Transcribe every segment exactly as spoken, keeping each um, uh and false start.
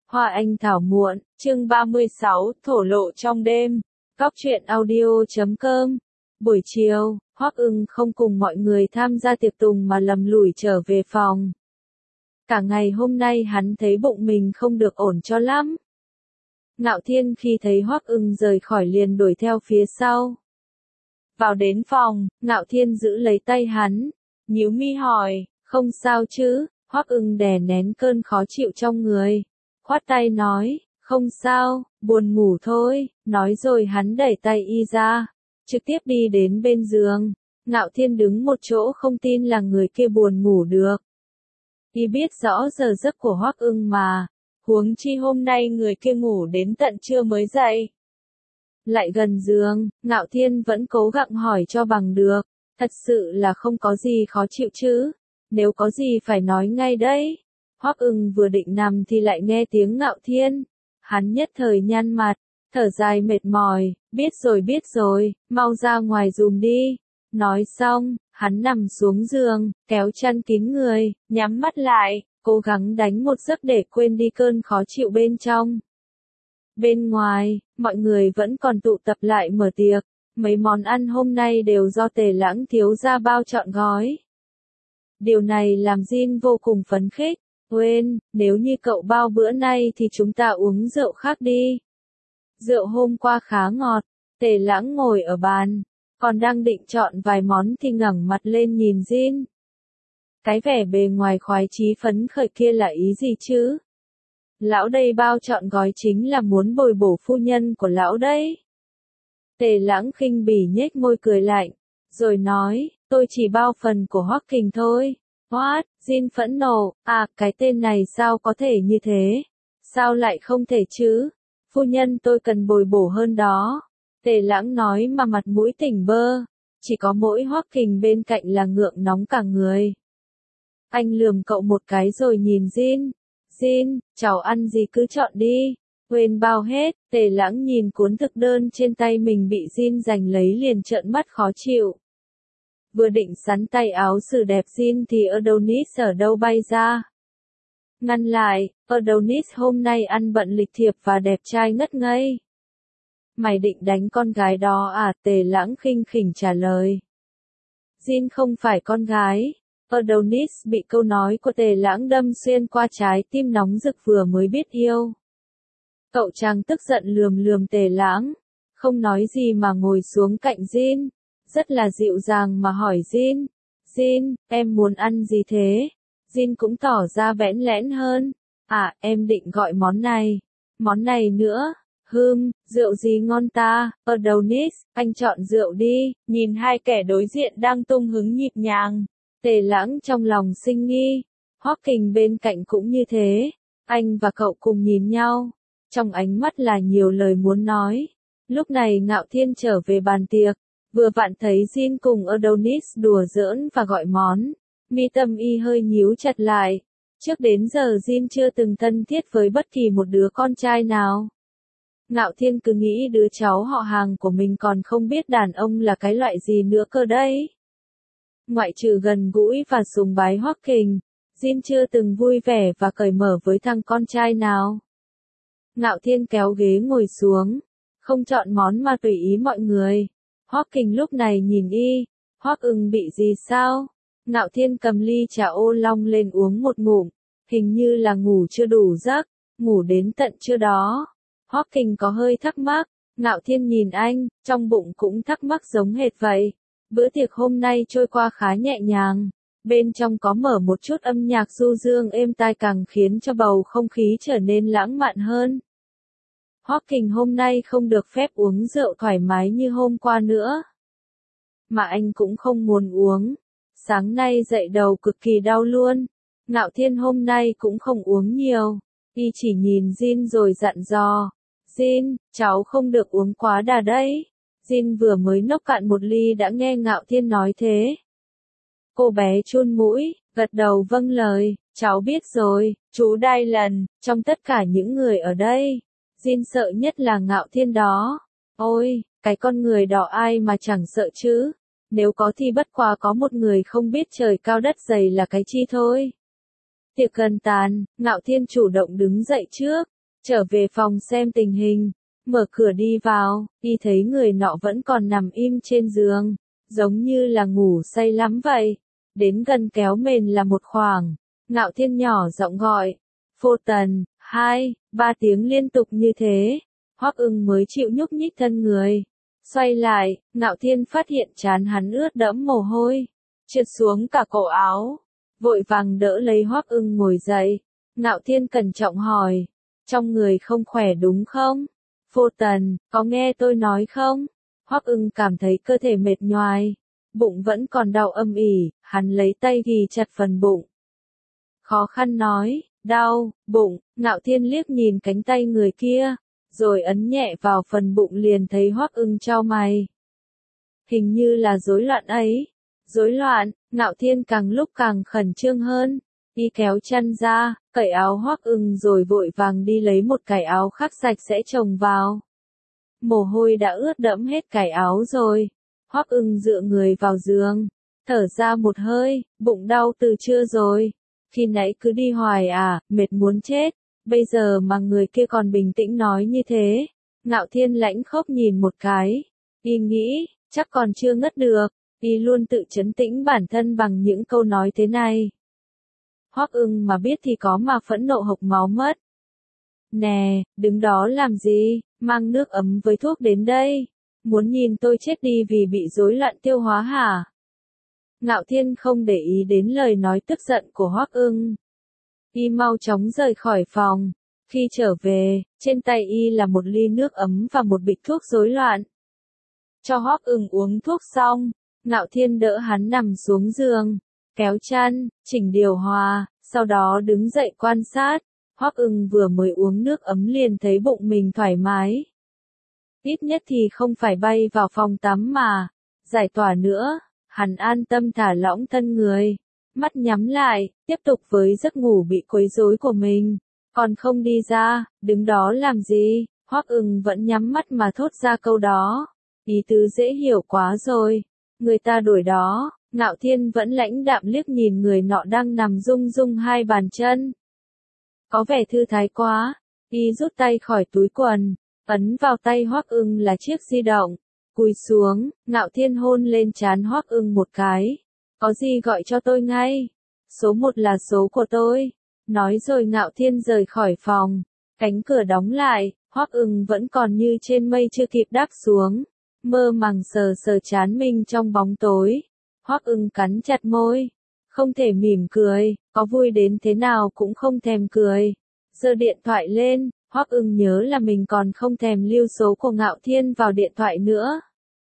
Hoa anh thảo muộn, chương ba mươi sáu, thổ lộ trong đêm. Góc truyện audio chấm com. Buổi chiều, Hoắc Ưng không cùng mọi người tham gia tiệc tùng mà lầm lũi trở về phòng. Cả ngày hôm nay hắn thấy bụng mình không được ổn cho lắm. Ngạo Thiên khi thấy Hoắc Ưng rời khỏi liền đuổi theo phía sau. Vào đến phòng, Ngạo Thiên giữ lấy tay hắn, nhíu mi hỏi, không sao chứ? Hoắc Ưng đè nén cơn khó chịu trong người, khoát tay nói, không sao, buồn ngủ thôi, nói rồi hắn đẩy tay y ra, trực tiếp đi đến bên giường. Ngạo Thiên đứng một chỗ không tin là người kia buồn ngủ được. Y biết rõ giờ giấc của Hoắc Ưng mà, huống chi hôm nay người kia ngủ đến tận trưa mới dậy. Lại gần giường, Ngạo Thiên vẫn cố gắng hỏi cho bằng được, thật sự là không có gì khó chịu chứ, nếu có gì phải nói ngay đấy. Hoắc Ưng vừa định nằm thì lại nghe tiếng Ngạo Thiên, hắn nhất thời nhăn mặt, thở dài mệt mỏi, biết rồi biết rồi, mau ra ngoài dùm đi. Nói xong, hắn nằm xuống giường, kéo chăn kín người, nhắm mắt lại, cố gắng đánh một giấc để quên đi cơn khó chịu bên trong. Bên ngoài, mọi người vẫn còn tụ tập lại mở tiệc, mấy món ăn hôm nay đều do Tề Lãng thiếu gia bao trọn gói. Điều này làm Jin vô cùng phấn khích, quên, nếu như cậu bao bữa nay thì chúng ta uống rượu khác đi. Rượu hôm qua khá ngọt, Tề Lãng ngồi ở bàn, còn đang định chọn vài món thì ngẩng mặt lên nhìn Jin. Cái vẻ bề ngoài khoái chí phấn khởi kia là ý gì chứ? Lão đây bao trọn gói chính là muốn bồi bổ phu nhân của lão đấy. Tề Lãng khinh bỉ nhếch môi cười lạnh, rồi nói, tôi chỉ bao phần của Hoắc Kình thôi. What? Jin phẫn nộ, à, cái tên này sao có thể như thế? Sao lại không thể chứ? Phu nhân tôi cần bồi bổ hơn đó. Tề Lãng nói mà mặt mũi tỉnh bơ, chỉ có mỗi Hoắc Kình bên cạnh là ngượng nóng cả người. Anh lườm cậu một cái rồi nhìn Jin. Jin, cháu ăn gì cứ chọn đi. Quên bao hết, Tề Lãng nhìn cuốn thực đơn trên tay mình bị Jin giành lấy liền trợn mắt khó chịu. Vừa định sắn tay áo xử đẹp Jin thì Adonis ở đâu bay ra. Ngăn lại, Adonis hôm nay ăn bận lịch thiệp và đẹp trai ngất ngây. Mày định đánh con gái đó à? Tề Lãng khinh khỉnh trả lời. Jin không phải con gái. Adonis bị câu nói của Tề Lãng đâm xuyên qua trái tim nóng rực vừa mới biết yêu. Cậu chàng tức giận lườm lườm Tề Lãng, không nói gì mà ngồi xuống cạnh Jin, rất là dịu dàng mà hỏi Jin, Jin, em muốn ăn gì thế? Jin cũng tỏ ra bẽn lẽn hơn, à, em định gọi món này, món này nữa, hừm, rượu gì ngon ta? Adonis, anh chọn rượu đi. Nhìn hai kẻ đối diện đang tung hứng nhịp nhàng, Tề Lãng trong lòng sinh nghi, Hoắc Kình bên cạnh cũng như thế, anh và cậu cùng nhìn nhau, trong ánh mắt là nhiều lời muốn nói. Lúc này Ngạo Thiên trở về bàn tiệc, vừa vặn thấy Jin cùng Adonis đùa giỡn và gọi món, mi tâm y hơi nhíu chặt lại, trước đến giờ Jin chưa từng thân thiết với bất kỳ một đứa con trai nào. Ngạo Thiên cứ nghĩ đứa cháu họ hàng của mình còn không biết đàn ông là cái loại gì nữa cơ đấy. Ngoại trừ gần gũi và sùng bái Hoắc Kình, Jin chưa từng vui vẻ và cởi mở với thằng con trai nào. Ngạo Thiên kéo ghế ngồi xuống, không chọn món mà tùy ý mọi người. Hoắc Kình lúc này nhìn y, Hoắc Ưng bị gì sao? Ngạo Thiên cầm ly trà ô long lên uống một ngụm, hình như là ngủ chưa đủ giấc, ngủ đến tận trưa đó. Hoắc Kình có hơi thắc mắc, Ngạo Thiên nhìn anh, trong bụng cũng thắc mắc giống hệt vậy. Bữa tiệc hôm nay trôi qua khá nhẹ nhàng, bên trong có mở một chút âm nhạc du dương êm tai càng khiến cho bầu không khí trở nên lãng mạn hơn. Hoắc Kình hôm nay không được phép uống rượu thoải mái như hôm qua nữa. Mà anh cũng không muốn uống. Sáng nay dậy đầu cực kỳ đau luôn. Ngạo Thiên hôm nay cũng không uống nhiều. Y chỉ nhìn Jin rồi dặn dò. Jin, cháu không được uống quá đà đấy. Jin vừa mới nốc cạn một ly đã nghe Ngạo Thiên nói thế. Cô bé chun mũi, gật đầu vâng lời, cháu biết rồi, chú Đai Lần, trong tất cả những người ở đây, Jin sợ nhất là Ngạo Thiên đó. Ôi, cái con người đỏ ai mà chẳng sợ chứ, nếu có thì bất quá có một người không biết trời cao đất dày là cái chi thôi. Tiệc gần tàn, Ngạo Thiên chủ động đứng dậy trước, trở về phòng xem tình hình, mở cửa đi vào, y thấy người nọ vẫn còn nằm im trên giường, giống như là ngủ say lắm vậy. Đến gần kéo mền là một khoảng, Ngạo Thiên nhỏ giọng gọi, Phô Tần, hai, ba tiếng liên tục như thế, Hoắc Ưng mới chịu nhúc nhích thân người. Xoay lại, Ngạo Thiên phát hiện trán hắn ướt đẫm mồ hôi, trượt xuống cả cổ áo, vội vàng đỡ lấy Hoắc Ưng ngồi dậy. Ngạo Thiên cẩn trọng hỏi, trong người không khỏe đúng không? Phô Tần, có nghe tôi nói không? Hoắc Ưng cảm thấy cơ thể mệt nhoài, bụng vẫn còn đau âm ỉ, hắn lấy tay ghì chặt phần bụng. Khó khăn nói, đau, bụng. Ngạo Thiên liếc nhìn cánh tay người kia, rồi ấn nhẹ vào phần bụng liền thấy Hoắc Ưng chau mày. Hình như là rối loạn ấy. Rối loạn. Ngạo Thiên càng lúc càng khẩn trương hơn, y kéo chăn ra, cởi áo Hoắc Ưng rồi vội vàng đi lấy một cái áo khác sạch sẽ chồng vào. Mồ hôi đã ướt đẫm hết cái áo rồi. Hoắc Ưng dựa người vào giường, thở ra một hơi, bụng đau từ trưa rồi. Khi nãy cứ đi hoài à, mệt muốn chết, bây giờ mà người kia còn bình tĩnh nói như thế. Ngạo Thiên lãnh khốc nhìn một cái, y nghĩ, chắc còn chưa ngất được, y luôn tự trấn tĩnh bản thân bằng những câu nói thế này. Hoắc Ưng mà biết thì có mà phẫn nộ hộc máu mất. Nè, đứng đó làm gì, mang nước ấm với thuốc đến đây, muốn nhìn tôi chết đi vì bị rối loạn tiêu hóa hả? Ngạo Thiên không để ý đến lời nói tức giận của Hoắc Ưng. Y mau chóng rời khỏi phòng, khi trở về, trên tay y là một ly nước ấm và một bịch thuốc rối loạn. Cho Hoắc Ưng uống thuốc xong, Ngạo Thiên đỡ hắn nằm xuống giường, kéo chăn, chỉnh điều hòa, sau đó đứng dậy quan sát. Hoắc Ưng vừa mới uống nước ấm liền thấy bụng mình thoải mái. Ít nhất thì không phải bay vào phòng tắm mà, giải tỏa nữa, hắn an tâm thả lỏng thân người, mắt nhắm lại, tiếp tục với giấc ngủ bị quấy rối của mình. Còn không đi ra, đứng đó làm gì? Hoắc Ưng vẫn nhắm mắt mà thốt ra câu đó. Ý tứ dễ hiểu quá rồi. Người ta đuổi đó. Ngạo Thiên vẫn lãnh đạm liếc nhìn người nọ đang nằm rung rung hai bàn chân. Có vẻ thư thái quá. Y rút tay khỏi túi quần, ấn vào tay Hoắc Ưng là chiếc di động. Cúi xuống, Ngạo Thiên hôn lên trán Hoắc Ưng một cái. Có gì gọi cho tôi ngay. Số một là số của tôi. Nói rồi Ngạo Thiên rời khỏi phòng. Cánh cửa đóng lại, Hoắc Ưng vẫn còn như trên mây chưa kịp đáp xuống. Mơ màng sờ sờ trán mình trong bóng tối. Hoắc Ưng cắn chặt môi. Không thể mỉm cười, có vui đến thế nào cũng không thèm cười. Giơ điện thoại lên, Hoắc Ưng nhớ là mình còn không thèm lưu số của Ngạo Thiên vào điện thoại nữa.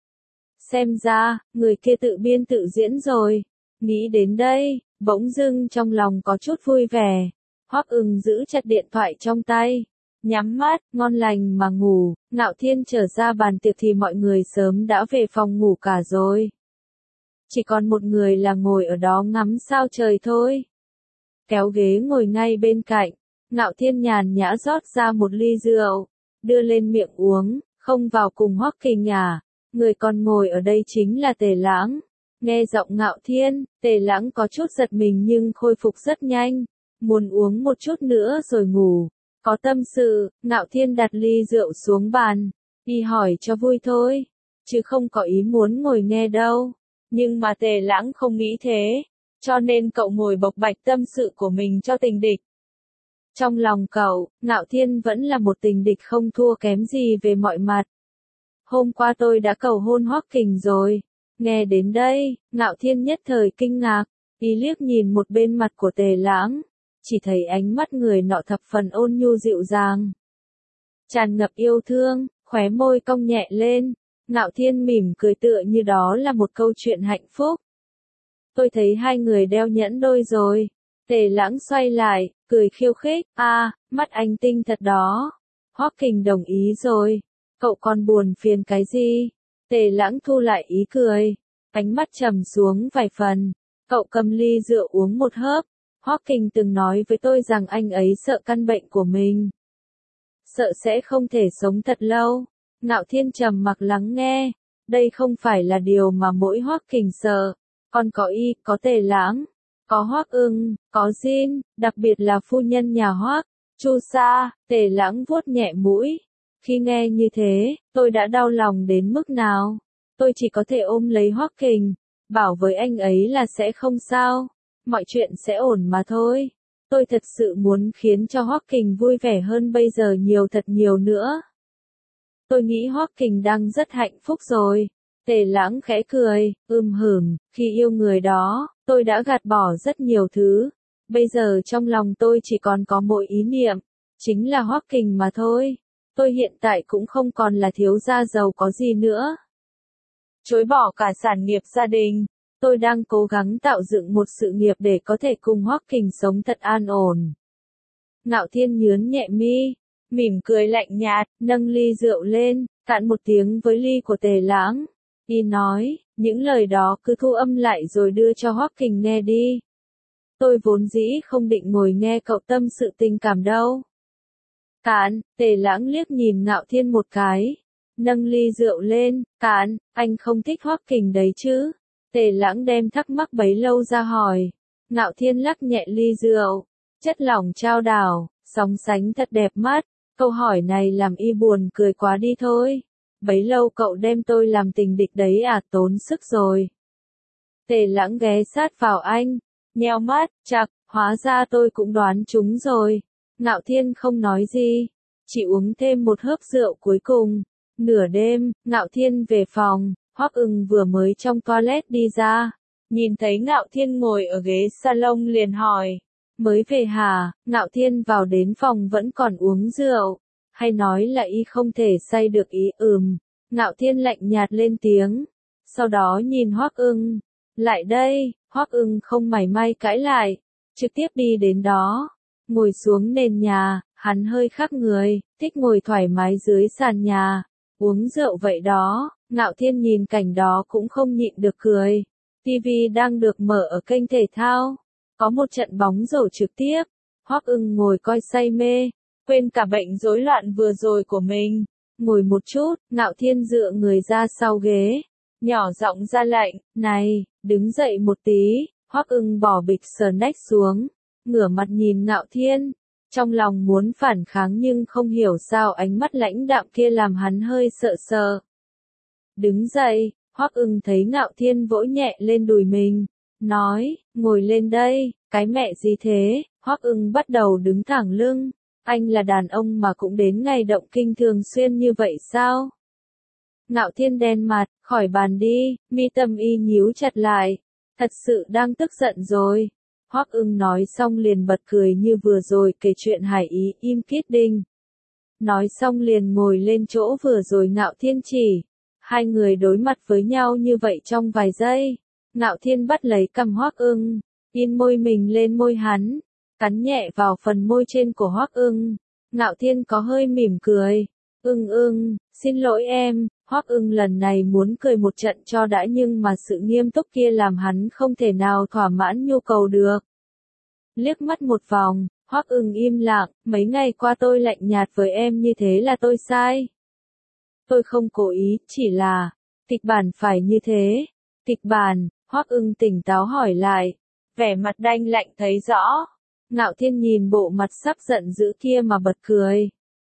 Xem ra, người kia tự biên tự diễn rồi. Nghĩ đến đây, bỗng dưng trong lòng có chút vui vẻ. Hoắc Ưng giữ chặt điện thoại trong tay, nhắm mắt, ngon lành mà ngủ. Ngạo Thiên trở ra bàn tiệc thì mọi người sớm đã về phòng ngủ cả rồi. Chỉ còn một người là ngồi ở đó ngắm sao trời thôi. Kéo ghế ngồi ngay bên cạnh, Ngạo Thiên nhàn nhã rót ra một ly rượu, đưa lên miệng uống, không vào cùng Hoắc Kình à, người còn ngồi ở đây chính là Tề Lãng. Nghe giọng Ngạo Thiên, Tề Lãng có chút giật mình nhưng khôi phục rất nhanh, muốn uống một chút nữa rồi ngủ. Có tâm sự, Ngạo Thiên đặt ly rượu xuống bàn, đi hỏi cho vui thôi, chứ không có ý muốn ngồi nghe đâu. Nhưng mà Tề Lãng không nghĩ thế, cho nên cậu ngồi bộc bạch tâm sự của mình cho tình địch. Trong lòng cậu, Ngạo Thiên vẫn là một tình địch không thua kém gì về mọi mặt. Hôm qua tôi đã cầu hôn Hoắc Kình rồi. Nghe đến đây, Ngạo Thiên nhất thời kinh ngạc, y liếc nhìn một bên mặt của Tề Lãng, chỉ thấy ánh mắt người nọ thập phần ôn nhu dịu dàng, tràn ngập yêu thương, khóe môi cong nhẹ lên. Ngạo Thiên mỉm cười tựa như đó là một câu chuyện hạnh phúc. Tôi thấy hai người đeo nhẫn đôi rồi. Tề Lãng xoay lại, cười khiêu khích, a, à, mắt anh tinh thật đó. Hoắc Kình đồng ý rồi. Cậu còn buồn phiền cái gì? Tề Lãng thu lại ý cười, ánh mắt trầm xuống vài phần. Cậu cầm ly rượu uống một hớp. Hoắc Kình từng nói với tôi rằng anh ấy sợ căn bệnh của mình, sợ sẽ không thể sống thật lâu. Ngạo Thiên trầm mặc lắng nghe. Đây không phải là điều mà mỗi Hoắc Kình sợ. Còn có y, có Tề Lãng, có Hoắc Ưng, có Jin, đặc biệt là phu nhân nhà Hoắc. Chu Sa, Tề Lãng vuốt nhẹ mũi. Khi nghe như thế, tôi đã đau lòng đến mức nào. Tôi chỉ có thể ôm lấy Hoắc Kình, bảo với anh ấy là sẽ không sao, mọi chuyện sẽ ổn mà thôi. Tôi thật sự muốn khiến cho Hoắc Kình vui vẻ hơn bây giờ nhiều thật nhiều nữa. Tôi nghĩ Hoắc Kình đang rất hạnh phúc rồi. Tề Lãng khẽ cười, ưm hửm, khi yêu người đó, tôi đã gạt bỏ rất nhiều thứ. Bây giờ trong lòng tôi chỉ còn có mỗi ý niệm, chính là Hoắc Kình mà thôi. Tôi hiện tại cũng không còn là thiếu gia giàu có gì nữa. Chối bỏ cả sản nghiệp gia đình, tôi đang cố gắng tạo dựng một sự nghiệp để có thể cùng Hoắc Kình sống thật an ổn. Ngạo Thiên nhướng nhẹ mi, mỉm cười lạnh nhạt, nâng ly rượu lên, cạn một tiếng với ly của Tề Lãng. Y nói, những lời đó cứ thu âm lại rồi đưa cho Hoắc Kình nghe đi. Tôi vốn dĩ không định ngồi nghe cậu tâm sự tình cảm đâu. Cạn, Tề Lãng liếc nhìn Ngạo Thiên một cái, nâng ly rượu lên, cạn, anh không thích Hoắc Kình đấy chứ? Tề Lãng đem thắc mắc bấy lâu ra hỏi. Ngạo Thiên lắc nhẹ ly rượu, chất lỏng trao đảo, sóng sánh thật đẹp mắt. Câu hỏi này làm y buồn cười quá đi thôi. Bấy lâu cậu đem tôi làm tình địch đấy à, tốn sức rồi. Tề Lãng ghé sát vào anh, nheo mắt, chặt, hóa ra tôi cũng đoán chúng rồi. Ngạo Thiên không nói gì, chỉ uống thêm một hớp rượu cuối cùng. Nửa đêm, Ngạo Thiên về phòng, Hoắc Ưng vừa mới trong toilet đi ra, nhìn thấy Ngạo Thiên ngồi ở ghế salon liền hỏi, mới về hả? Ngạo Thiên vào đến phòng vẫn còn uống rượu, hay nói là y không thể say được ý. Ừm. Ngạo Thiên lạnh nhạt lên tiếng, sau đó nhìn Hoắc Ưng, lại đây. Hoắc Ưng không mảy may cãi lại, trực tiếp đi đến đó, ngồi xuống nền nhà. Hắn hơi khác người, thích ngồi thoải mái dưới sàn nhà, uống rượu vậy đó. Ngạo Thiên nhìn cảnh đó cũng không nhịn được cười. ti vi đang được mở ở kênh thể thao, có một trận bóng rổ trực tiếp. Hoắc Ưng ngồi coi say mê, quên cả bệnh rối loạn vừa rồi của mình. Ngồi một chút, Ngạo Thiên dựa người ra sau ghế, nhỏ giọng ra lệnh, này, đứng dậy một tí. Hoắc Ưng bỏ bịch snack xuống, ngửa mặt nhìn Ngạo Thiên. Trong lòng muốn phản kháng nhưng không hiểu sao ánh mắt lãnh đạm kia làm hắn hơi sợ sợ. Đứng dậy, Hoắc Ưng thấy Ngạo Thiên vỗ nhẹ lên đùi mình, nói, ngồi lên đây. Cái mẹ gì thế? Hoắc Ưng bắt đầu đứng thẳng lưng. Anh là đàn ông mà cũng đến ngày động kinh thường xuyên như vậy sao? Ngạo Thiên đen mặt, khỏi bàn đi. Mi tâm y nhíu chặt lại, thật sự đang tức giận rồi. Hoắc Ưng nói xong liền bật cười như vừa rồi kể chuyện Hải Ý im Kít Đinh. Nói xong liền ngồi lên chỗ vừa rồi Ngạo Thiên chỉ. Hai người đối mặt với nhau như vậy trong vài giây. Ngạo Thiên bắt lấy cằm Hoắc Ưng, in môi mình lên môi hắn, cắn nhẹ vào phần môi trên của Hoắc Ưng. Ngạo Thiên có hơi mỉm cười. Ưng ưng, xin lỗi em. Hoắc Ưng lần này muốn cười một trận cho đã nhưng mà sự nghiêm túc kia làm hắn không thể nào thỏa mãn nhu cầu được. Liếc mắt một vòng, Hoắc Ưng im lặng, mấy ngày qua tôi lạnh nhạt với em như thế là tôi sai. Tôi không cố ý, chỉ là, kịch bản phải như thế. Kịch bản, Hoắc Ưng tỉnh táo hỏi lại, vẻ mặt đanh lạnh thấy rõ. Ngạo Thiên nhìn bộ mặt sắp giận dữ kia mà bật cười.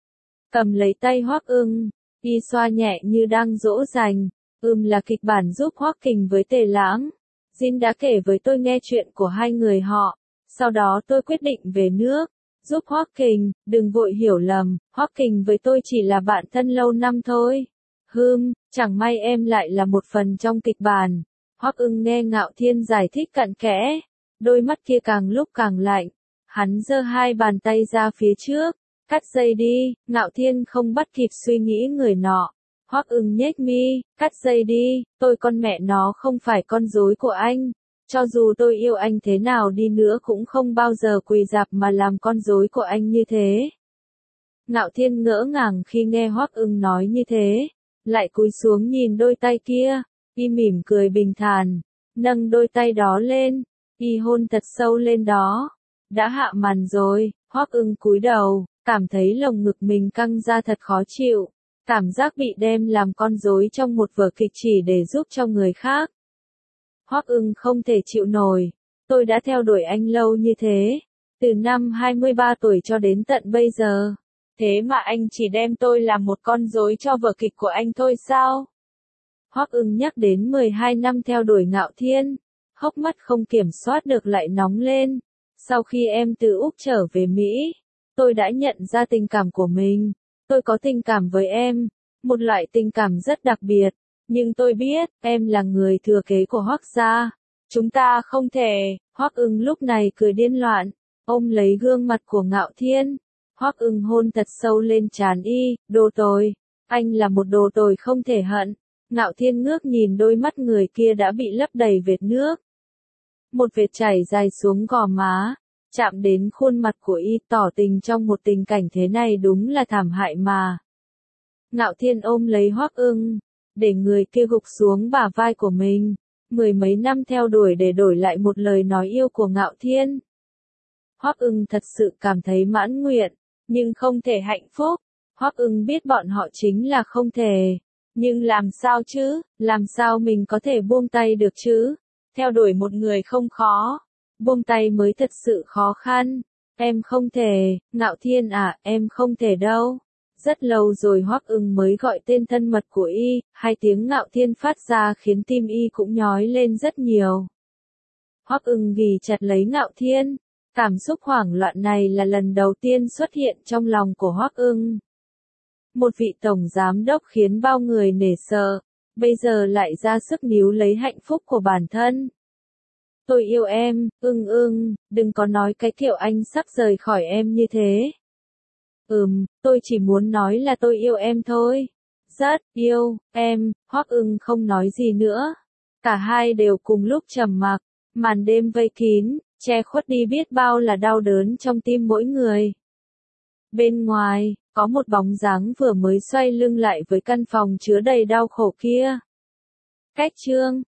Cầm lấy tay Hoắc Ưng, y xoa nhẹ như đang dỗ dành. Ừm là kịch bản giúp Hoắc Kình với Tề Lãng. Jin đã kể với tôi nghe chuyện của hai người họ. Sau đó tôi quyết định về nước, giúp Hoắc Kình. Đừng vội hiểu lầm, Hoắc Kình với tôi chỉ là bạn thân lâu năm thôi. Hừm, chẳng may em lại là một phần trong kịch bản. Hoắc Ưng nghe Ngạo Thiên giải thích cặn kẽ, đôi mắt kia càng lúc càng lạnh. Hắn giơ hai bàn tay ra phía trước, cắt dây đi. Ngạo Thiên không bắt kịp suy nghĩ người nọ. Hoắc Ưng nhếch mi, cắt dây đi, tôi con mẹ nó không phải con rối của anh. Cho dù tôi yêu anh thế nào đi nữa cũng không bao giờ quỳ rạp mà làm con rối của anh như thế. Ngạo Thiên ngỡ ngàng khi nghe Hoắc Ưng nói như thế, lại cúi xuống nhìn đôi tay kia, y mỉm cười bình thản, nâng đôi tay đó lên, y hôn thật sâu lên đó. Đã hạ màn rồi. Hoắc Ưng cúi đầu, cảm thấy lồng ngực mình căng ra thật khó chịu, cảm giác bị đem làm con rối trong một vở kịch chỉ để giúp cho người khác. Hoắc Ưng không thể chịu nổi, tôi đã theo đuổi anh lâu như thế, Từ năm hai mươi ba tuổi cho đến tận bây giờ. Thế mà anh chỉ đem tôi làm một con rối cho vở kịch của anh thôi sao? Hoắc Ưng nhắc đến mười hai năm theo đuổi Ngạo Thiên, hốc mắt không kiểm soát được lại nóng lên. Sau khi em từ Úc trở về Mỹ, tôi đã nhận ra tình cảm của mình. Tôi có tình cảm với em, một loại tình cảm rất đặc biệt. Nhưng tôi biết, em là người thừa kế của Hoắc gia. Chúng ta không thể. Hoắc Ưng lúc này cười điên loạn, ôm lấy gương mặt của Ngạo Thiên. Hoắc Ưng hôn thật sâu lên trán y, đồ tồi. Anh là một đồ tồi không thể hận. Ngạo Thiên ngước nhìn đôi mắt người kia đã bị lấp đầy vệt nước. Một vệt chảy dài xuống gò má, chạm đến khuôn mặt của y, tỏ tình trong một tình cảnh thế này đúng là thảm hại mà. Ngạo Thiên ôm lấy Hoắc Ưng, để người kia gục xuống bả vai của mình. Mười mấy năm theo đuổi để đổi lại một lời nói yêu của Ngạo Thiên. Hoắc Ưng thật sự cảm thấy mãn nguyện, nhưng không thể hạnh phúc. Hoắc Ưng biết bọn họ chính là không thể. Nhưng làm sao chứ, làm sao mình có thể buông tay được chứ? Theo đuổi một người không khó, buông tay mới thật sự khó khăn. Em không thể, Ngạo Thiên à, em không thể đâu. Rất lâu rồi Hoắc Ưng mới gọi tên thân mật của y, hai tiếng Ngạo Thiên phát ra khiến tim y cũng nhói lên rất nhiều. Hoắc Ưng ghì chặt lấy Ngạo Thiên, cảm xúc hoảng loạn này là lần đầu tiên xuất hiện trong lòng của Hoắc Ưng. Một vị tổng giám đốc khiến bao người nể sợ, bây giờ lại ra sức níu lấy hạnh phúc của bản thân. Tôi yêu em, Ưng Ưng, đừng có nói cái kiểu anh sắp rời khỏi em như thế. Ừm, tôi chỉ muốn nói là tôi yêu em thôi. Rất yêu em. Hoắc Ưng không nói gì nữa. Cả hai đều cùng lúc trầm mặc, màn đêm vây kín, che khuất đi biết bao là đau đớn trong tim mỗi người. Bên ngoài, có một bóng dáng vừa mới xoay lưng lại với căn phòng chứa đầy đau khổ kia. Cách chương